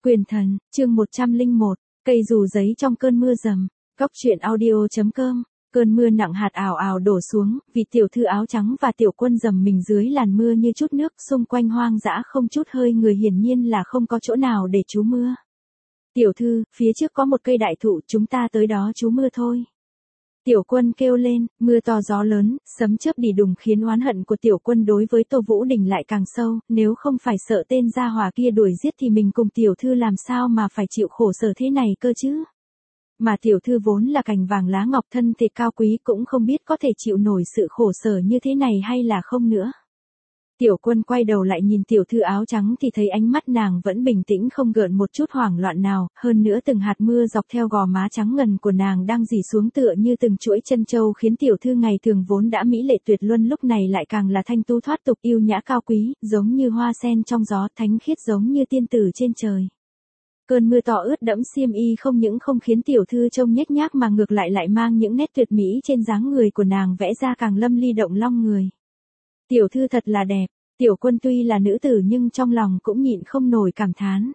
Quyền thần, chương 101, cây dù giấy trong cơn mưa rầm. Góc truyện audio.com. Cơn mưa nặng hạt ào ào đổ xuống, vị tiểu thư áo trắng và tiểu quân dầm mình dưới làn mưa như chút nước, xung quanh hoang dã không chút hơi người, hiển nhiên là không có chỗ nào để trú mưa. Tiểu thư, phía trước có một cây đại thụ, chúng ta tới đó trú mưa thôi. Tiểu quân kêu lên, mưa to gió lớn, sấm chớp đì đùng khiến oán hận của tiểu quân đối với Tô Vũ Đình lại càng sâu, nếu không phải sợ tên gia hỏa kia đuổi giết thì mình cùng tiểu thư làm sao mà phải chịu khổ sở thế này cơ chứ. Mà tiểu thư vốn là cành vàng lá ngọc, thân thể cao quý, cũng không biết có thể chịu nổi sự khổ sở như thế này hay là không nữa. Tiểu quân quay đầu lại nhìn tiểu thư áo trắng thì thấy ánh mắt nàng vẫn bình tĩnh không gợn một chút hoảng loạn nào, hơn nữa từng hạt mưa dọc theo gò má trắng ngần của nàng đang rỉ xuống tựa như từng chuỗi chân châu, khiến tiểu thư ngày thường vốn đã mỹ lệ tuyệt luân lúc này lại càng là thanh tu thoát tục, yêu nhã cao quý, giống như hoa sen trong gió, thánh khiết giống như tiên tử trên trời. Cơn mưa to ướt đẫm xiêm y không những không khiến tiểu thư trông nhếch nhác mà ngược lại lại mang những nét tuyệt mỹ trên dáng người của nàng vẽ ra càng lâm ly động lòng người. Tiểu thư thật là đẹp. Tiểu quân tuy là nữ tử nhưng trong lòng cũng nhịn không nổi cảm thán.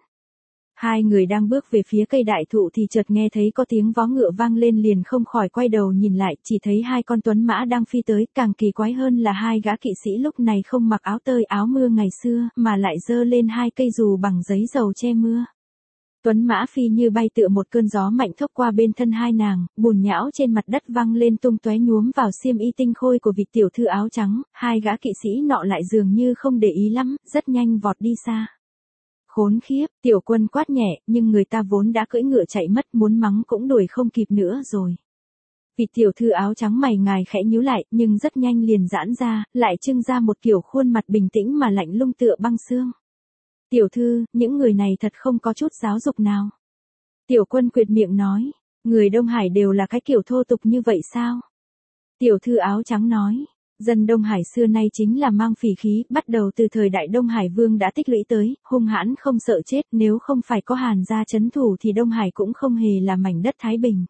Hai người đang bước về phía cây đại thụ thì chợt nghe thấy có tiếng vó ngựa vang lên, liền không khỏi quay đầu nhìn lại, chỉ thấy hai con tuấn mã đang phi tới, càng kỳ quái hơn là hai gã kỵ sĩ lúc này không mặc áo tơi áo mưa ngày xưa, mà lại giơ lên hai cây dù bằng giấy dầu che mưa. Tuấn mã phi như bay tựa một cơn gió mạnh thốc qua bên thân hai nàng, bùn nhão trên mặt đất văng lên tung tóe nhuốm vào xiêm y tinh khôi của vị tiểu thư áo trắng, hai gã kỵ sĩ nọ lại dường như không để ý lắm, rất nhanh vọt đi xa. Khốn khiếp, tiểu quân quát nhẹ, nhưng người ta vốn đã cưỡi ngựa chạy mất, muốn mắng cũng đuổi không kịp nữa rồi. Vị tiểu thư áo trắng mày ngài khẽ nhíu lại, nhưng rất nhanh liền giãn ra, lại trưng ra một kiểu khuôn mặt bình tĩnh mà lạnh lùng tựa băng xương. Tiểu thư, những người này thật không có chút giáo dục nào. Tiểu quân quệt miệng nói, người Đông Hải đều là cái kiểu thô tục như vậy sao? Tiểu thư áo trắng nói, dân Đông Hải xưa nay chính là mang phỉ khí, bắt đầu từ thời đại Đông Hải Vương đã tích lũy tới, hung hãn không sợ chết, nếu không phải có Hàn gia trấn thủ thì Đông Hải cũng không hề là mảnh đất thái bình.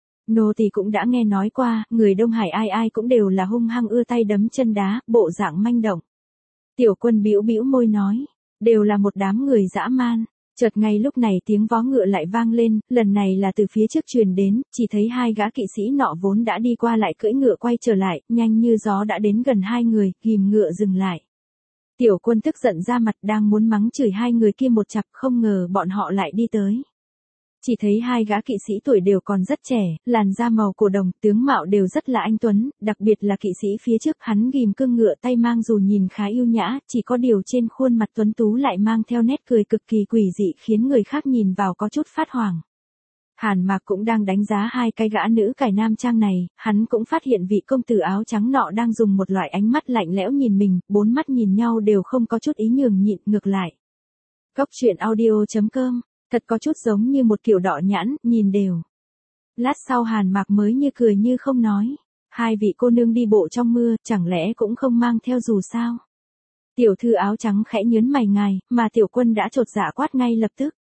Nô tỳ cũng đã nghe nói qua, người Đông Hải ai ai cũng đều là hung hăng, ưa tay đấm chân đá, bộ dạng manh động. Tiểu quân bĩu bĩu môi nói, đều là một đám người dã man. Chợt ngay lúc này tiếng vó ngựa lại vang lên, lần này là từ phía trước truyền đến, chỉ thấy hai gã kỵ sĩ nọ vốn đã đi qua lại cưỡi ngựa quay trở lại, nhanh như gió đã đến gần hai người, ghim ngựa dừng lại. Tiểu quân tức giận ra mặt, đang muốn mắng chửi hai người kia một chặp, không ngờ bọn họ lại đi tới. Chỉ thấy hai gã kỵ sĩ tuổi đều còn rất trẻ, làn da màu cổ đồng, tướng mạo đều rất là anh tuấn, đặc biệt là kỵ sĩ phía trước, hắn ghim cương ngựa tay mang dù nhìn khá yêu nhã, chỉ có điều trên khuôn mặt tuấn tú lại mang theo nét cười cực kỳ quỷ dị, khiến người khác nhìn vào có chút phát hoảng. Hàn Mạc cũng đang đánh giá hai cái gã nữ cải nam trang này, hắn cũng phát hiện vị công tử áo trắng nọ đang dùng một loại ánh mắt lạnh lẽo nhìn mình, bốn mắt nhìn nhau đều không có chút ý nhường nhịn, ngược lại. Góc truyện audio.com. Thật có chút giống như một kiểu đỏ nhãn, nhìn đều. Lát sau Hàn Mạc mới như cười như không nói. Hai vị cô nương đi bộ trong mưa, chẳng lẽ cũng không mang theo dù sao? Tiểu thư áo trắng khẽ nhớn mày ngài, mà tiểu quân đã chột dạ quát ngay lập tức.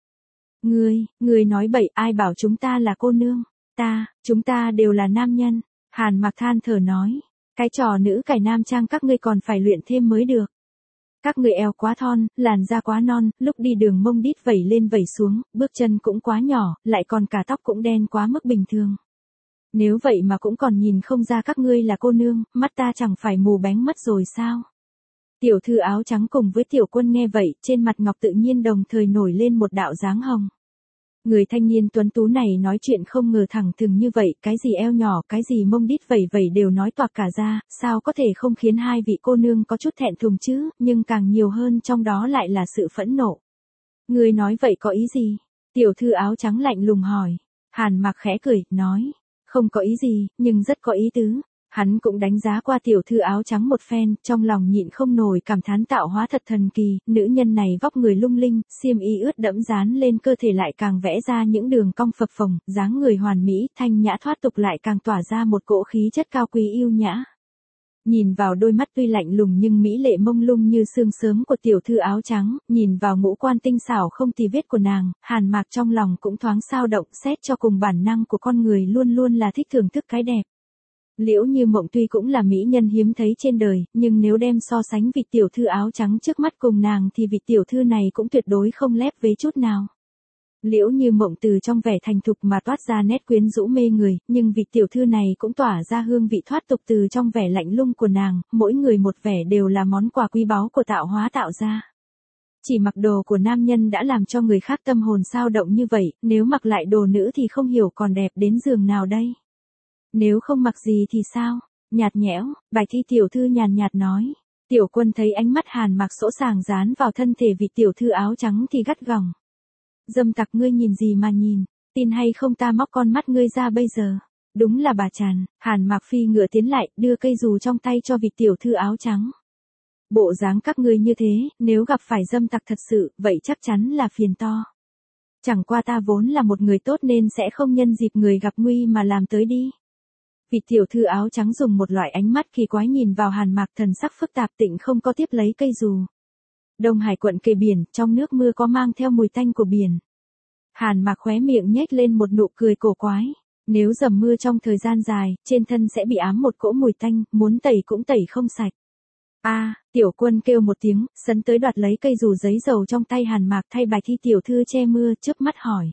Ngươi nói bậy, ai bảo chúng ta là cô nương? Chúng ta đều là nam nhân. Hàn Mạc than thở nói. Cái trò nữ cải nam trang các ngươi còn phải luyện thêm mới được. Các người eo quá thon, làn da quá non, lúc đi đường mông đít vẩy lên vẩy xuống, bước chân cũng quá nhỏ, lại còn cả tóc cũng đen quá mức bình thường. Nếu vậy mà cũng còn nhìn không ra các ngươi là cô nương, mắt ta chẳng phải mù bánh mất rồi sao? Tiểu thư áo trắng cùng với tiểu quân nghe vậy, trên mặt ngọc tự nhiên đồng thời nổi lên một đạo dáng hồng. Người thanh niên tuấn tú này nói chuyện không ngờ thẳng thừng như vậy, cái gì eo nhỏ, cái gì mông đít vẩy vẩy đều nói toạc cả ra, sao có thể không khiến hai vị cô nương có chút thẹn thùng chứ, nhưng càng nhiều hơn trong đó lại là sự phẫn nộ. Người nói vậy có ý gì? Tiểu thư áo trắng lạnh lùng hỏi. Hàn Mạc khẽ cười, nói, không có ý gì, nhưng rất có ý tứ. Hắn cũng đánh giá qua tiểu thư áo trắng một phen, trong lòng nhịn không nổi cảm thán tạo hóa thật thần kỳ, nữ nhân này vóc người lung linh, xiêm y ướt đẫm dán lên cơ thể lại càng vẽ ra những đường cong phập phồng, dáng người hoàn mỹ, thanh nhã thoát tục lại càng tỏa ra một cỗ khí chất cao quý yêu nhã. Nhìn vào đôi mắt tuy lạnh lùng nhưng mỹ lệ mông lung như sương sớm của tiểu thư áo trắng, nhìn vào ngũ quan tinh xảo không tì vết của nàng, Hàn Mạc trong lòng cũng thoáng xao động, xét cho cùng bản năng của con người luôn luôn là thích thưởng thức cái đẹp. Liễu Như Mộng tuy cũng là mỹ nhân hiếm thấy trên đời, nhưng nếu đem so sánh vị tiểu thư áo trắng trước mắt cùng nàng thì vị tiểu thư này cũng tuyệt đối không lép vế chút nào. Liễu Như Mộng từ trong vẻ thành thục mà toát ra nét quyến rũ mê người, nhưng vị tiểu thư này cũng tỏa ra hương vị thoát tục từ trong vẻ lạnh lùng của nàng, mỗi người một vẻ đều là món quà quý báu của tạo hóa tạo ra. Chỉ mặc đồ của nam nhân đã làm cho người khác tâm hồn xao động như vậy, nếu mặc lại đồ nữ thì không hiểu còn đẹp đến giường nào đây. Nếu không mặc gì thì sao? Nhạt nhẽo, Bạch Thi tiểu thư nhàn nhạt nói. Tiểu Quân thấy ánh mắt Hàn Mạc sỗ sàng dán vào thân thể vị tiểu thư áo trắng thì gắt gỏng. Dâm tặc ngươi nhìn gì mà nhìn, tin hay không ta móc con mắt ngươi ra bây giờ. Đúng là bà Tràn, Hàn Mạc phi ngựa tiến lại, đưa cây dù trong tay cho vị tiểu thư áo trắng. Bộ dáng các ngươi như thế, nếu gặp phải dâm tặc thật sự, vậy chắc chắn là phiền to. Chẳng qua ta vốn là một người tốt nên sẽ không nhân dịp người gặp nguy mà làm tới đi. Vị tiểu thư áo trắng dùng một loại ánh mắt kỳ quái nhìn vào Hàn Mạc, thần sắc phức tạp, tịnh không có tiếp lấy cây dù. Đông Hải quận kề biển, trong nước mưa có mang theo mùi tanh của biển. Hàn Mạc khóe miệng nhếch lên một nụ cười cổ quái. Nếu dầm mưa trong thời gian dài, trên thân sẽ bị ám một cỗ mùi tanh, muốn tẩy cũng tẩy không sạch. Tiểu Quân kêu một tiếng, sấn tới đoạt lấy cây dù giấy dầu trong tay Hàn Mạc, thay Bạch Thi tiểu thư che mưa, chớp mắt hỏi.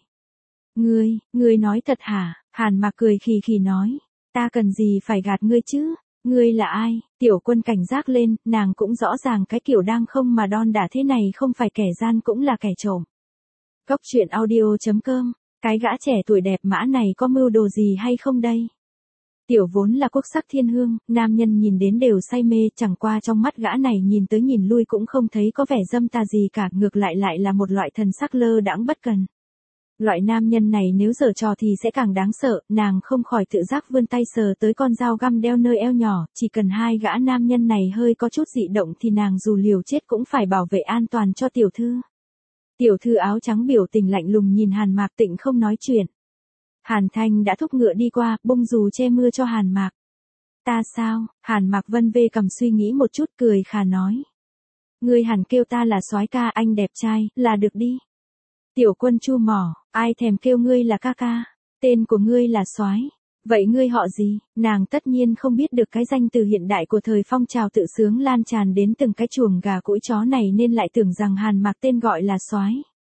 Ngươi nói thật hả? Hàn Mạc cười khì khì nói. Ta cần gì phải gạt ngươi chứ? Ngươi là ai? Tiểu Quân cảnh giác lên, nàng cũng rõ ràng cái kiểu đang không mà đon đả thế này không phải kẻ gian cũng là kẻ trộm. Góc truyện audio.com, cái gã trẻ tuổi đẹp mã này có mưu đồ gì hay không đây? Tiểu vốn là quốc sắc thiên hương, nam nhân nhìn đến đều say mê, chẳng qua trong mắt gã này nhìn tới nhìn lui cũng không thấy có vẻ dâm tà gì cả, ngược lại lại là một loại thần sắc lơ đãng bất cần. Loại nam nhân này nếu giở trò thì sẽ càng đáng sợ, nàng không khỏi tự giác vươn tay sờ tới con dao găm đeo nơi eo nhỏ, chỉ cần hai gã nam nhân này hơi có chút dị động thì nàng dù liều chết cũng phải bảo vệ an toàn cho tiểu thư. Tiểu thư áo trắng biểu tình lạnh lùng nhìn Hàn Mạc, tịnh không nói chuyện. Hàn Thanh đã thúc ngựa đi qua, bông dù che mưa cho Hàn Mạc. Ta sao? Hàn Mạc vân vê cầm suy nghĩ một chút, cười khà nói. Ngươi hẳn kêu ta là soái ca, anh đẹp trai, là được đi. Tiểu Quân chu mỏ, ai thèm kêu ngươi là ca ca, tên của ngươi là soái. Vậy ngươi họ gì? Nàng tất nhiên không biết được cái danh từ hiện đại của thời phong trào tự sướng lan tràn đến từng cái chuồng gà cũi chó này nên lại tưởng rằng Hàn Mạc tên gọi là soái.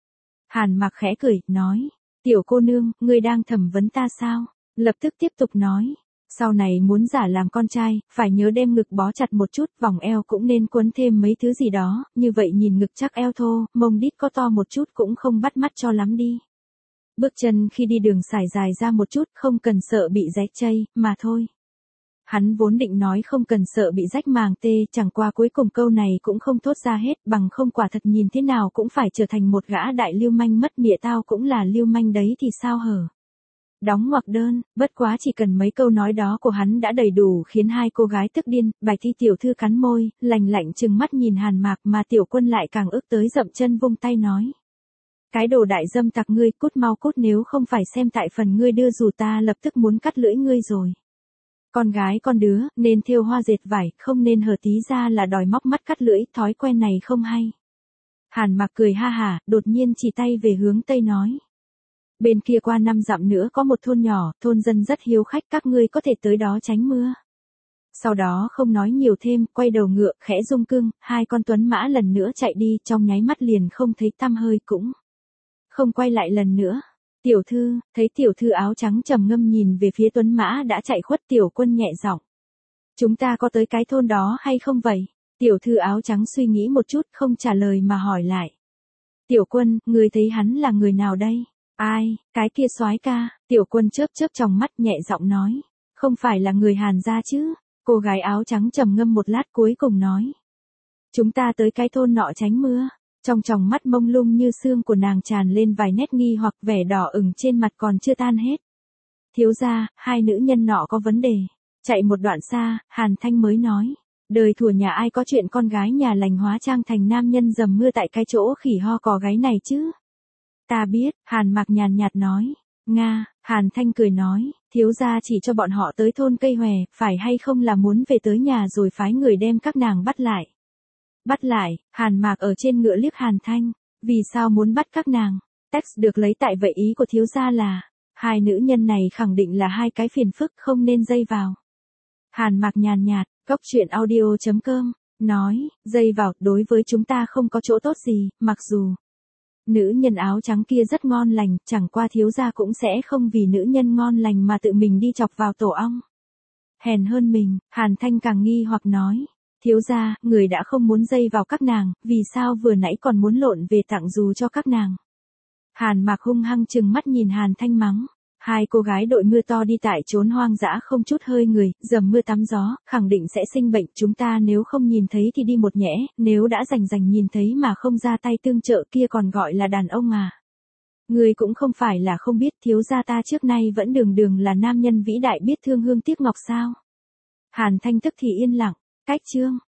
Hàn Mạc khẽ cười, nói. Tiểu cô nương, ngươi đang thẩm vấn ta sao? Lập tức tiếp tục nói. Sau này muốn giả làm con trai, phải nhớ đem ngực bó chặt một chút, vòng eo cũng nên quấn thêm mấy thứ gì đó, như vậy nhìn ngực chắc eo thô, mông đít có to một chút cũng không bắt mắt cho lắm đi. Bước chân khi đi đường sải dài ra một chút, không cần sợ bị rách chây, mà thôi. Hắn vốn định nói không cần sợ bị rách màng tê, chẳng qua cuối cùng câu này cũng không thốt ra hết, bằng không quả thật nhìn thế nào cũng phải trở thành một gã đại lưu manh mất mịa, tao cũng là lưu manh đấy thì sao hở. Đóng ngoặc đơn, bất quá chỉ cần mấy câu nói đó của hắn đã đầy đủ khiến hai cô gái tức điên. Bạch Thi tiểu thư cắn môi, lạnh lạnh trừng mắt nhìn Hàn Mạc, mà Tiểu Quân lại càng ức tới dậm chân vung tay nói. Cái đồ đại dâm tặc ngươi, cút mau cút, nếu không phải xem tại phần ngươi đưa dù ta lập tức muốn cắt lưỡi ngươi rồi. Con gái con đứa, nên thêu hoa dệt vải, không nên hở tí ra là đòi móc mắt cắt lưỡi, thói quen này không hay. Hàn Mạc cười ha hả, đột nhiên chỉ tay về hướng tây nói. Bên kia qua 5 dặm nữa có một thôn nhỏ, thôn dân rất hiếu khách, các ngươi có thể tới đó tránh mưa. Sau đó không nói nhiều thêm, quay đầu ngựa, khẽ rung cương, hai con tuấn mã lần nữa chạy đi, trong nháy mắt liền không thấy tăm hơi, cũng không quay lại lần nữa. Tiểu thư, thấy tiểu thư áo trắng trầm ngâm nhìn về phía tuấn mã đã chạy khuất. Tiểu Quân nhẹ giọng. Chúng ta có tới cái thôn đó hay không vậy? Tiểu thư áo trắng suy nghĩ một chút, không trả lời mà hỏi lại. Tiểu Quân, ngươi thấy hắn là người nào đây? Ai, cái kia soái ca. Tiểu Quân chớp chớp tròng mắt, nhẹ giọng nói. Không phải là người Hàn gia chứ? Cô gái áo trắng trầm ngâm một lát cuối cùng nói. Chúng ta tới cái thôn nọ tránh mưa. Trong tròng mắt mông lung như xương của nàng tràn lên vài nét nghi hoặc, vẻ đỏ ửng trên mặt còn chưa tan hết. Thiếu gia, hai nữ nhân nọ có vấn đề. Chạy một đoạn xa, Hàn Thanh mới nói. Đời thủa nhà ai có chuyện con gái nhà lành hóa trang thành nam nhân dầm mưa tại cái chỗ khỉ ho cò gáy này chứ? Ta biết, Hàn Mạc nhàn nhạt nói. Nga, Hàn Thanh cười nói, thiếu gia chỉ cho bọn họ tới thôn Cây Hòe, phải hay không là muốn về tới nhà rồi phái người đem các nàng bắt lại. Bắt lại? Hàn Mạc ở trên ngựa liếc Hàn Thanh. Vì sao muốn bắt các nàng? Text được lấy tại vậy ý của thiếu gia là, hai nữ nhân này khẳng định là hai cái phiền phức, không nên dây vào. Hàn Mạc nhàn nhạt, góc truyện audio.com, nói, dây vào, đối với chúng ta không có chỗ tốt gì, mặc dù Nữ nhân áo trắng kia rất ngon lành, chẳng qua thiếu gia cũng sẽ không vì nữ nhân ngon lành mà tự mình đi chọc vào tổ ong. Hèn hơn mình, Hàn Thanh càng nghi hoặc nói. Thiếu gia, người đã không muốn dây vào các nàng, vì sao vừa nãy còn muốn lộn về tặng dù cho các nàng. Hàn Mạc hung hăng trừng mắt nhìn Hàn Thanh mắng. Hai cô gái đội mưa to đi tại chốn hoang dã không chút hơi người, dầm mưa tắm gió, khẳng định sẽ sinh bệnh. Chúng ta nếu không nhìn thấy thì đi một nhẽ, nếu đã rành nhìn thấy mà không ra tay tương trợ kia còn gọi là đàn ông à. Người cũng không phải là không biết thiếu gia ta trước nay vẫn đường là nam nhân vĩ đại biết thương hương tiếc ngọc sao. Hàn Thanh tức thì yên lặng, cách chương.